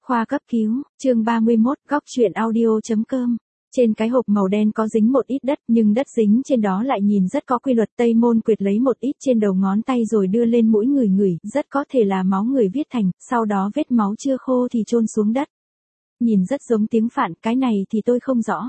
Khoa cấp cứu, chương 31, góc truyện audio.com. Trên cái hộp màu đen có dính một ít đất, nhưng đất dính trên đó lại nhìn rất có quy luật. Tây Môn Quyệt lấy một ít trên đầu ngón tay rồi đưa lên mũi người ngửi, rất có thể là máu người viết thành, sau đó vết máu chưa khô thì chôn xuống đất. Nhìn rất giống tiếng Phạn, cái này thì tôi không rõ.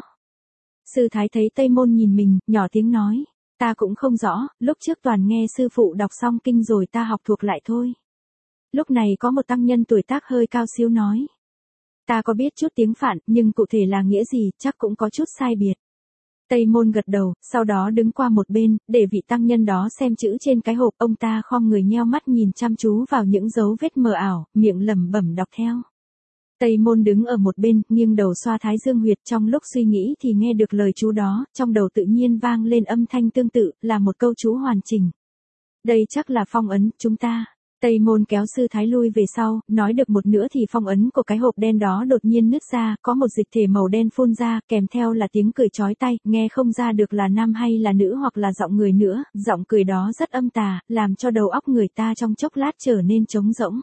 Sư Thái thấy Tây Môn nhìn mình, nhỏ tiếng nói, ta cũng không rõ, lúc trước toàn nghe sư phụ đọc xong kinh rồi ta học thuộc lại thôi. Lúc này có một tăng nhân tuổi tác hơi cao xíu nói. Ta có biết chút tiếng Phạn, nhưng cụ thể là nghĩa gì, chắc cũng có chút sai biệt. Tây Môn gật đầu, sau đó đứng qua một bên, để vị tăng nhân đó xem chữ trên cái hộp. Ông ta khom người nheo mắt nhìn chăm chú vào những dấu vết mờ ảo, miệng lẩm bẩm đọc theo. Tây Môn đứng ở một bên, nghiêng đầu xoa thái dương huyệt, trong lúc suy nghĩ thì nghe được lời chú đó, trong đầu tự nhiên vang lên âm thanh tương tự, là một câu chú hoàn chỉnh. Đây chắc là phong ấn, chúng ta. Tây Môn kéo sư thái lui về sau, nói được một nửa thì phong ấn của cái hộp đen đó đột nhiên nứt ra, có một dịch thể màu đen phun ra, kèm theo là tiếng cười chói tai, nghe không ra được là nam hay là nữ hoặc là giọng người nữa, giọng cười đó rất âm tà, làm cho đầu óc người ta trong chốc lát trở nên trống rỗng.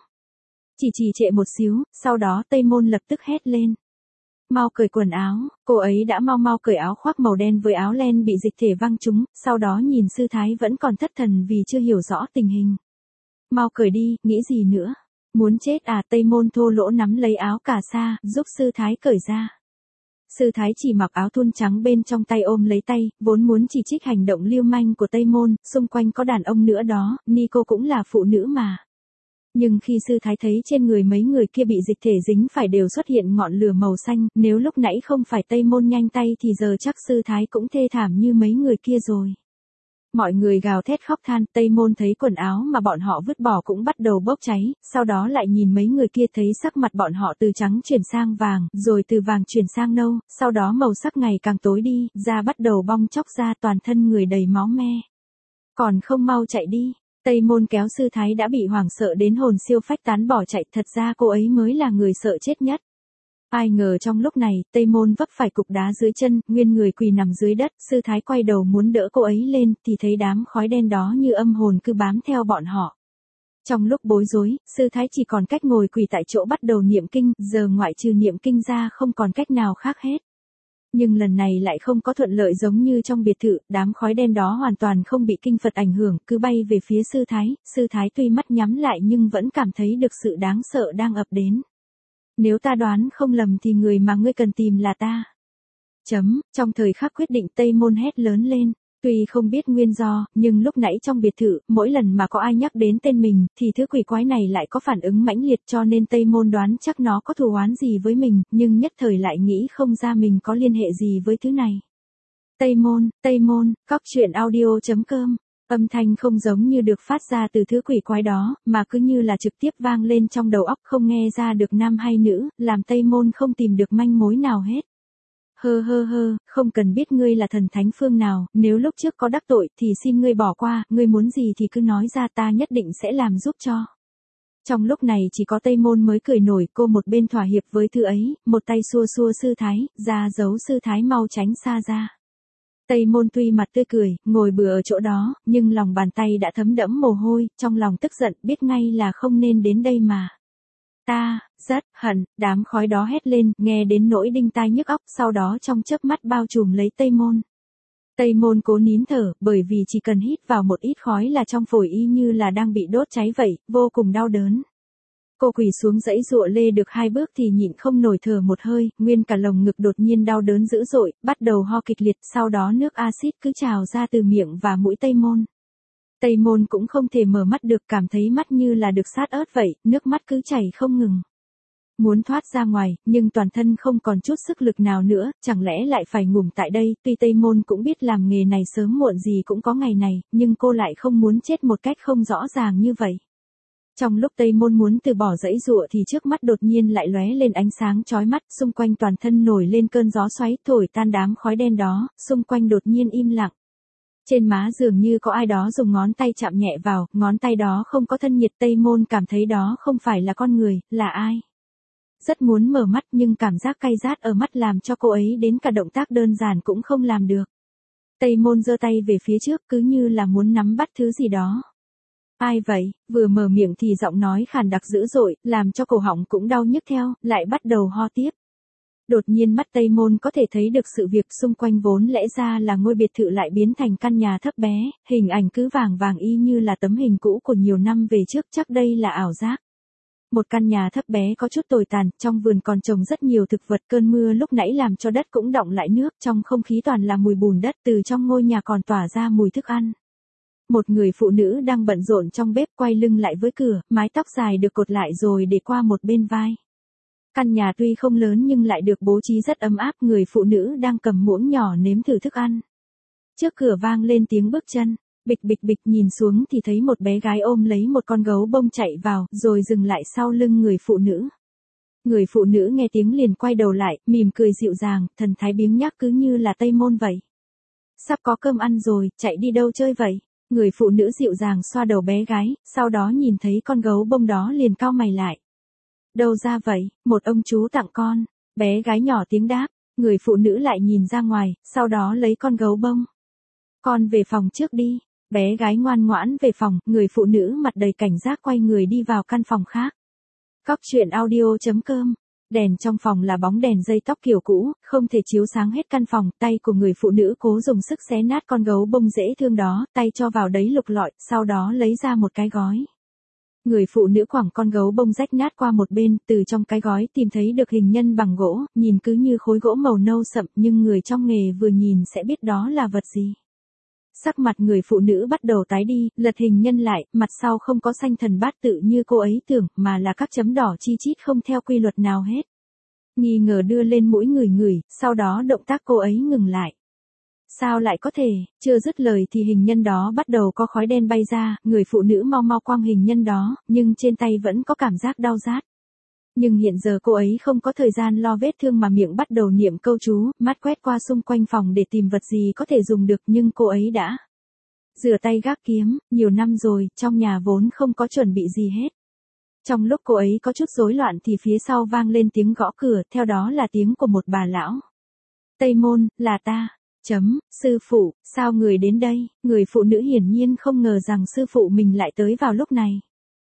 Chỉ trệ một xíu, sau đó Tây Môn lập tức hét lên. Mau cởi quần áo, cô ấy đã mau cởi áo khoác màu đen với áo len bị dịch thể văng trúng, sau đó nhìn sư thái vẫn còn thất thần vì chưa hiểu rõ tình hình. Mau cởi đi, nghĩ gì nữa? Muốn chết à? Tây Môn thô lỗ nắm lấy áo cà sa, giúp sư thái cởi ra. Sư thái chỉ mặc áo thun trắng bên trong tay ôm lấy tay, vốn muốn chỉ trích hành động lưu manh của Tây Môn, xung quanh có đàn ông nữa đó, Nico cũng là phụ nữ mà. Nhưng khi sư thái thấy trên người mấy người kia bị dịch thể dính phải đều xuất hiện ngọn lửa màu xanh, nếu lúc nãy không phải Tây Môn nhanh tay thì giờ chắc sư thái cũng thê thảm như mấy người kia rồi. Mọi người gào thét khóc than, Tây Môn thấy quần áo mà bọn họ vứt bỏ cũng bắt đầu bốc cháy, sau đó lại nhìn mấy người kia thấy sắc mặt bọn họ từ trắng chuyển sang vàng, rồi từ vàng chuyển sang nâu, sau đó màu sắc ngày càng tối đi, da bắt đầu bong chóc ra, toàn thân người đầy máu me. Còn không mau chạy đi. Tây Môn kéo sư thái đã bị hoảng sợ đến hồn siêu phách tán bỏ chạy, thật ra cô ấy mới là người sợ chết nhất. Ai ngờ trong lúc này, Tây Môn vấp phải cục đá dưới chân, nguyên người quỳ nằm dưới đất, sư thái quay đầu muốn đỡ cô ấy lên, thì thấy đám khói đen đó như âm hồn cứ bám theo bọn họ. Trong lúc bối rối, sư thái chỉ còn cách ngồi quỳ tại chỗ bắt đầu niệm kinh, giờ ngoại trừ niệm kinh ra không còn cách nào khác hết. Nhưng lần này lại không có thuận lợi giống như trong biệt thự, đám khói đen đó hoàn toàn không bị kinh Phật ảnh hưởng, cứ bay về phía sư thái tuy mắt nhắm lại nhưng vẫn cảm thấy được sự đáng sợ đang ập đến. Nếu ta đoán không lầm thì người mà ngươi cần tìm là ta. Trong thời khắc quyết định Tây Môn hét lớn lên. Tuy không biết nguyên do, nhưng lúc nãy trong biệt thự, mỗi lần mà có ai nhắc đến tên mình, thì thứ quỷ quái này lại có phản ứng mãnh liệt, cho nên Tây Môn đoán chắc nó có thù oán gì với mình, nhưng nhất thời lại nghĩ không ra mình có liên hệ gì với thứ này. Tây Môn, góc truyện audio.com. Âm thanh không giống như được phát ra từ thứ quỷ quái đó, mà cứ như là trực tiếp vang lên trong đầu óc, không nghe ra được nam hay nữ, làm Tây Môn không tìm được manh mối nào hết. Không cần biết ngươi là thần thánh phương nào, nếu lúc trước có đắc tội thì xin ngươi bỏ qua, ngươi muốn gì thì cứ nói ra, ta nhất định sẽ làm giúp cho. Trong lúc này chỉ có Tây Môn mới cười nổi, cô một bên thỏa hiệp với thứ ấy, một tay xua sư thái, ra dấu sư thái mau tránh xa ra. Tây Môn tuy mặt tươi cười, ngồi bừa ở chỗ đó, nhưng lòng bàn tay đã thấm đẫm mồ hôi, trong lòng tức giận, biết ngay là không nên đến đây mà. Ta, rất hận, đám khói đó hét lên, nghe đến nỗi đinh tai nhức óc, sau đó trong chớp mắt bao trùm lấy Tây Môn. Tây Môn cố nín thở, bởi vì chỉ cần hít vào một ít khói là trong phổi y như là đang bị đốt cháy vậy, vô cùng đau đớn. Cô quỳ xuống dãy dụa lê được 2 bước thì nhịn không nổi thở một hơi, nguyên cả lồng ngực đột nhiên đau đớn dữ dội, bắt đầu ho kịch liệt, sau đó nước axit cứ trào ra từ miệng và mũi Tây Môn. Tây Môn cũng không thể mở mắt được, cảm thấy mắt như là được sát ớt vậy, nước mắt cứ chảy không ngừng. Muốn thoát ra ngoài, nhưng toàn thân không còn chút sức lực nào nữa, chẳng lẽ lại phải ngủm tại đây, tuy Tây Môn cũng biết làm nghề này sớm muộn gì cũng có ngày này, nhưng cô lại không muốn chết một cách không rõ ràng như vậy. Trong lúc Tây Môn muốn từ bỏ dãy dụa thì trước mắt đột nhiên lại lóe lên ánh sáng chói mắt, xung quanh toàn thân nổi lên cơn gió xoáy thổi tan đám khói đen đó, xung quanh đột nhiên im lặng. Trên má dường như có ai đó dùng ngón tay chạm nhẹ vào, ngón tay đó không có thân nhiệt, Tây Môn cảm thấy đó không phải là con người, là ai. Rất muốn mở mắt nhưng cảm giác cay rát ở mắt làm cho cô ấy đến cả động tác đơn giản cũng không làm được. Tây Môn giơ tay về phía trước cứ như là muốn nắm bắt thứ gì đó. Ai vậy? Vừa mở miệng thì giọng nói khàn đặc dữ dội, làm cho cổ họng cũng đau nhức theo, lại bắt đầu ho tiếp. Đột nhiên mắt Tây Môn có thể thấy được sự việc xung quanh vốn lẽ ra là ngôi biệt thự lại biến thành căn nhà thấp bé, hình ảnh cứ vàng vàng y như là tấm hình cũ của nhiều năm về trước, chắc đây là ảo giác. Một căn nhà thấp bé có chút tồi tàn, trong vườn còn trồng rất nhiều thực vật, cơn mưa lúc nãy làm cho đất cũng đọng lại nước, trong không khí toàn là mùi bùn đất, từ trong ngôi nhà còn tỏa ra mùi thức ăn. Một người phụ nữ đang bận rộn trong bếp quay lưng lại với cửa, mái tóc dài được cột lại rồi để qua một bên vai. Căn nhà tuy không lớn nhưng lại được bố trí rất ấm áp, người phụ nữ đang cầm muỗng nhỏ nếm thử thức ăn. Trước cửa vang lên tiếng bước chân, bịch bịch bịch, nhìn xuống thì thấy một bé gái ôm lấy một con gấu bông chạy vào, rồi dừng lại sau lưng người phụ nữ. Người phụ nữ nghe tiếng liền quay đầu lại, mỉm cười dịu dàng, thần thái biếng nhác cứ như là Tây Môn vậy. Sắp có cơm ăn rồi, chạy đi đâu chơi vậy? Người phụ nữ dịu dàng xoa đầu bé gái, sau đó nhìn thấy con gấu bông đó liền cau mày lại. Đâu ra vậy, một ông chú tặng con. Bé gái nhỏ tiếng đáp, người phụ nữ lại nhìn ra ngoài, sau đó lấy con gấu bông. Con về phòng trước đi. Bé gái ngoan ngoãn về phòng, người phụ nữ mặt đầy cảnh giác quay người đi vào căn phòng khác. Cóc truyện audio.com. Đèn trong phòng là bóng đèn dây tóc kiểu cũ, không thể chiếu sáng hết căn phòng, tay của người phụ nữ cố dùng sức xé nát con gấu bông dễ thương đó, tay cho vào đấy lục lọi, sau đó lấy ra một cái gói. Người phụ nữ quẳng con gấu bông rách nát qua một bên, từ trong cái gói tìm thấy được hình nhân bằng gỗ, nhìn cứ như khối gỗ màu nâu sậm, nhưng người trong nghề vừa nhìn sẽ biết đó là vật gì. Sắc mặt người phụ nữ bắt đầu tái đi, lật hình nhân lại, mặt sau không có xanh thần bát tự như cô ấy tưởng, mà là các chấm đỏ chi chít không theo quy luật nào hết. Nghi ngờ đưa lên mũi ngửi, sau đó động tác cô ấy ngừng lại. Sao lại có thể, chưa dứt lời thì hình nhân đó bắt đầu có khói đen bay ra, người phụ nữ mau mau quăng hình nhân đó, nhưng trên tay vẫn có cảm giác đau rát. Nhưng hiện giờ cô ấy không có thời gian lo vết thương mà miệng bắt đầu niệm câu chú, mắt quét qua xung quanh phòng để tìm vật gì có thể dùng được, nhưng cô ấy đã rửa tay gác kiếm, nhiều năm rồi, trong nhà vốn không có chuẩn bị gì hết. Trong lúc cô ấy có chút rối loạn thì phía sau vang lên tiếng gõ cửa, theo đó là tiếng của một bà lão. Tây Môn, là ta. Sư phụ, sao người đến đây? Người phụ nữ hiển nhiên không ngờ rằng sư phụ mình lại tới vào lúc này.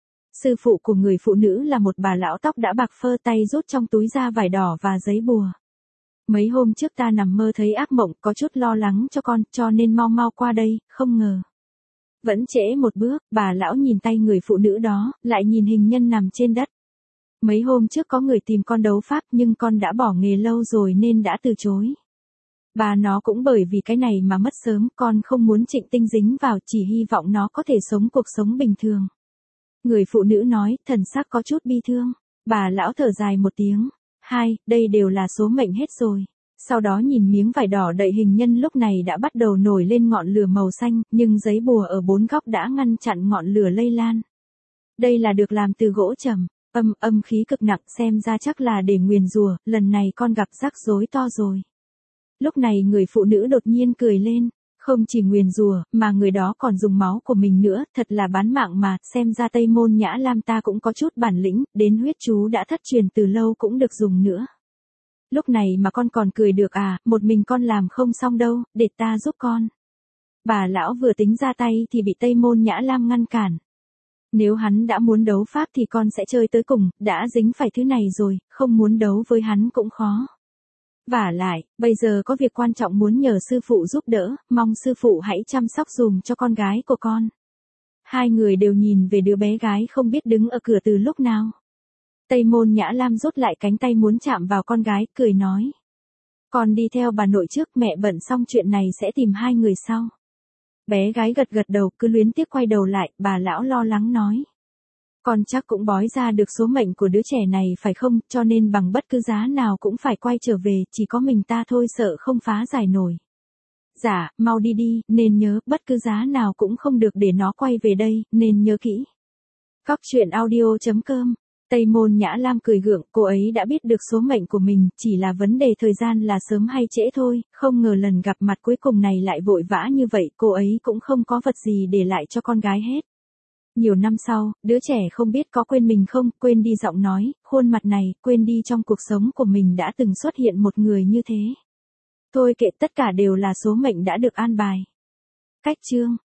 Sư phụ của người phụ nữ là một bà lão tóc đã bạc phơ, tay rút trong túi ra vải đỏ và giấy bùa. Mấy hôm trước ta nằm mơ thấy ác mộng, có chút lo lắng cho con, cho nên mau mau qua đây, không ngờ. Vẫn trễ một bước, bà lão nhìn tay người phụ nữ đó, lại nhìn hình nhân nằm trên đất. Mấy hôm trước có người tìm con đấu pháp nhưng con đã bỏ nghề lâu rồi nên đã từ chối. Bà nó cũng bởi vì cái này mà mất sớm, con không muốn Trịnh Tinh dính vào, chỉ hy vọng nó có thể sống cuộc sống bình thường. Người phụ nữ nói, thần sắc có chút bi thương. Bà lão thở dài một tiếng. Đây đều là số mệnh hết rồi. Sau đó nhìn miếng vải đỏ đậy hình nhân lúc này đã bắt đầu nổi lên ngọn lửa màu xanh, nhưng giấy bùa ở bốn góc đã ngăn chặn ngọn lửa lây lan. Đây là được làm từ gỗ trầm, âm khí cực nặng, xem ra chắc là để nguyền rủa, lần này con gặp rắc rối to rồi. Lúc này người phụ nữ đột nhiên cười lên, không chỉ nguyền rủa, mà người đó còn dùng máu của mình nữa, thật là bán mạng mà, xem ra Tây Môn Nhã Lam ta cũng có chút bản lĩnh, đến huyết chú đã thất truyền từ lâu cũng được dùng nữa. Lúc này mà con còn cười được à, một mình con làm không xong đâu, để ta giúp con. Bà lão vừa tính ra tay thì bị Tây Môn Nhã Lam ngăn cản. Nếu hắn đã muốn đấu pháp thì con sẽ chơi tới cùng, đã dính phải thứ này rồi, không muốn đấu với hắn cũng khó. Vả lại, bây giờ có việc quan trọng muốn nhờ sư phụ giúp đỡ, mong sư phụ hãy chăm sóc dùm cho con gái của con. Hai người đều nhìn về đứa bé gái không biết đứng ở cửa từ lúc nào. Tây Môn Nhã Lam rút lại cánh tay muốn chạm vào con gái, cười nói. Con đi theo bà nội trước, mẹ bận xong chuyện này sẽ tìm hai người sau. Bé gái gật gật đầu, cứ luyến tiếc quay đầu lại, bà lão lo lắng nói. Con chắc cũng bói ra được số mệnh của đứa trẻ này phải không, cho nên bằng bất cứ giá nào cũng phải quay trở về, chỉ có mình ta thôi sợ không phá giải nổi. Dạ, mau đi đi, nên nhớ, bất cứ giá nào cũng không được để nó quay về đây, nên nhớ kỹ. Cóc truyện audio.com. Tây Môn Nhã Lam cười gượng, cô ấy đã biết được số mệnh của mình, chỉ là vấn đề thời gian là sớm hay trễ thôi, không ngờ lần gặp mặt cuối cùng này lại vội vã như vậy, cô ấy cũng không có vật gì để lại cho con gái hết. Nhiều năm sau, đứa trẻ không biết có quên mình không, quên đi giọng nói, khuôn mặt này, quên đi trong cuộc sống của mình đã từng xuất hiện một người như thế. Thôi kệ, tất cả đều là số mệnh đã được an bài. Cách chương